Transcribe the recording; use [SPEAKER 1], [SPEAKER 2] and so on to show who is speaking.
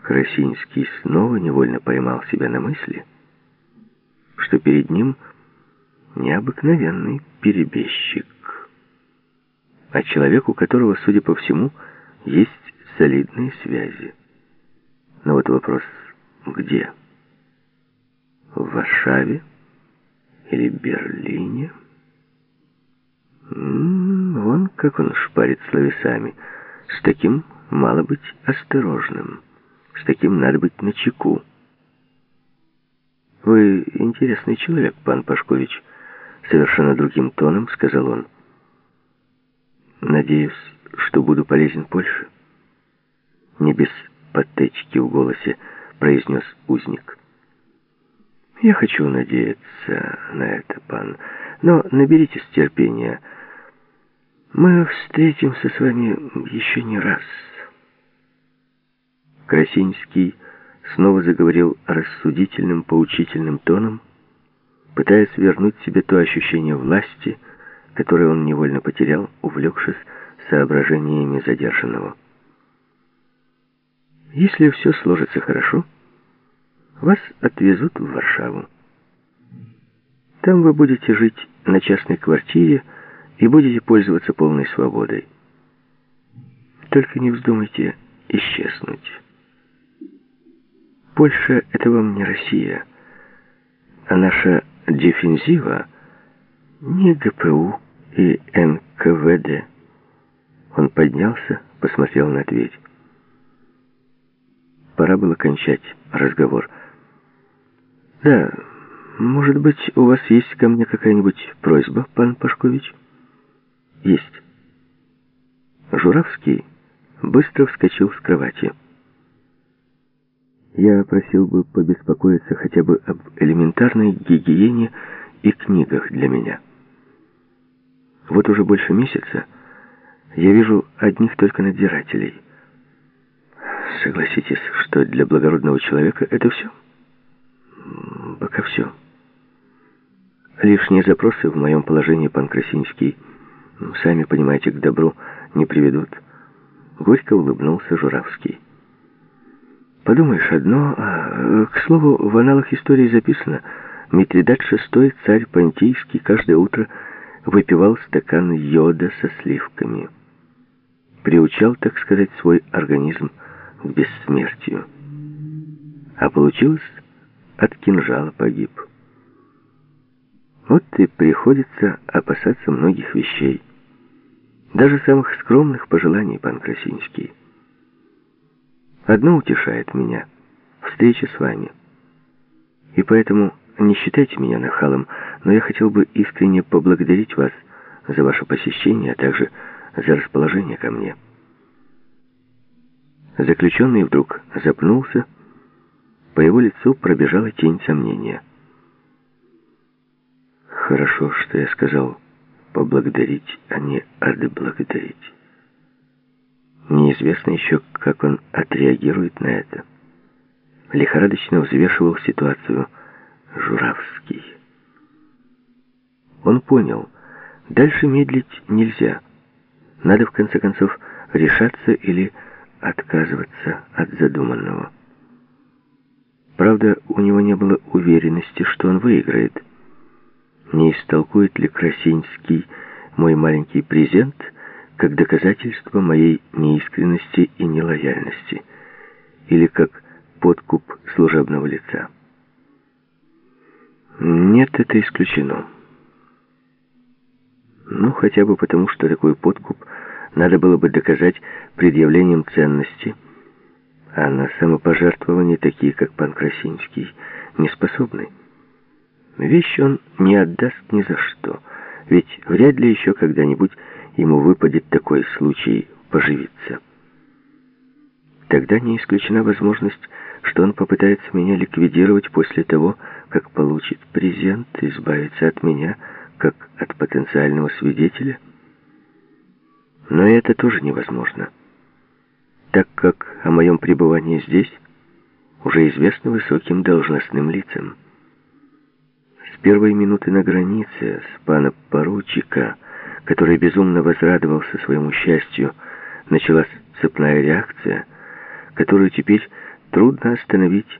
[SPEAKER 1] Красинский снова невольно поймал себя на мысли, что перед ним необыкновенный перебежчик, а человек, у которого, судя по всему, есть солидные связи. Но вот вопрос: где? В Варшаве или Берлине? Вон как он шпарит словесами. С таким мало быть осторожным. С таким надо быть начеку. «Вы интересный человек, пан Пашкович», — совершенно другим тоном сказал он. «Надеюсь, что буду полезен Польше», — не без подтечки в голосе произнес узник. «Я хочу надеяться на это, пан, но наберитесь терпения. Мы встретимся с вами еще не раз». Красинский снова заговорил рассудительным, поучительным тоном, пытаясь вернуть себе то ощущение власти, которое он невольно потерял, увлекшись соображениями задержанного. «Если все сложится хорошо, вас отвезут в Варшаву. Там вы будете жить на частной квартире и будете пользоваться полной свободой. Только не вздумайте исчезнуть. Польша — это вам не Россия, а наша дефензива не ГПУ и НКВД». Он поднялся, посмотрел на дверь. Пора было кончать разговор. «Да, может быть, у вас есть ко мне какая-нибудь просьба, пан Пашкович?» «Есть». Журавский быстро вскочил с кровати. «Я просил бы побеспокоиться хотя бы об элементарной гигиене и книгах для меня. Вот уже больше месяца я вижу одних только надзирателей. Согласитесь, что для благородного человека это все?» «Пока все. Лишние запросы в моем положении, пан Красинский, сами понимаете, к добру не приведут». Горько улыбнулся Журавский. «Подумаешь, одно... к слову, в аналах истории записано: Митридат VI, царь Понтийский, каждое утро выпивал стакан йода со сливками. Приучал, так сказать, свой организм к бессмертию. А получилось, от кинжала погиб. Вот и приходится опасаться многих вещей, даже самых скромных пожеланий, пан Красинский. Одно утешает меня — встреча с вами. И поэтому не считайте меня нахалом, но я хотел бы искренне поблагодарить вас за ваше посещение, а также за расположение ко мне». Заключенный вдруг запнулся, по его лицу пробежала тень сомнения. «Хорошо, что я сказал поблагодарить, а не отблагодарить. Неизвестно еще, как он отреагирует на это». Лихорадочно взвешивал ситуацию Журавский. Он понял, дальше медлить нельзя. Надо, в конце концов, решаться или отказываться от задуманного. Правда, у него не было уверенности, что он выиграет. Не истолкует ли Красинский мой маленький презент как доказательство моей неискренности и нелояльности, или как подкуп служебного лица? Нет, это исключено. Ну, хотя бы потому, что такой подкуп надо было бы доказать предъявлением ценности, а на самопожертвование такие, как пан Красинский, не способны. Вещь он не отдаст ни за что, ведь вряд ли еще когда-нибудь ему выпадет такой случай поживиться. Тогда не исключена возможность, что он попытается меня ликвидировать после того, как получит презент, избавиться от меня, как от потенциального свидетеля. Но это тоже невозможно, так как о моем пребывании здесь уже известно высоким должностным лицам. С первой минуты на границе с пана поручика, который безумно возрадовался своему счастью, началась цепная реакция, которую теперь трудно остановить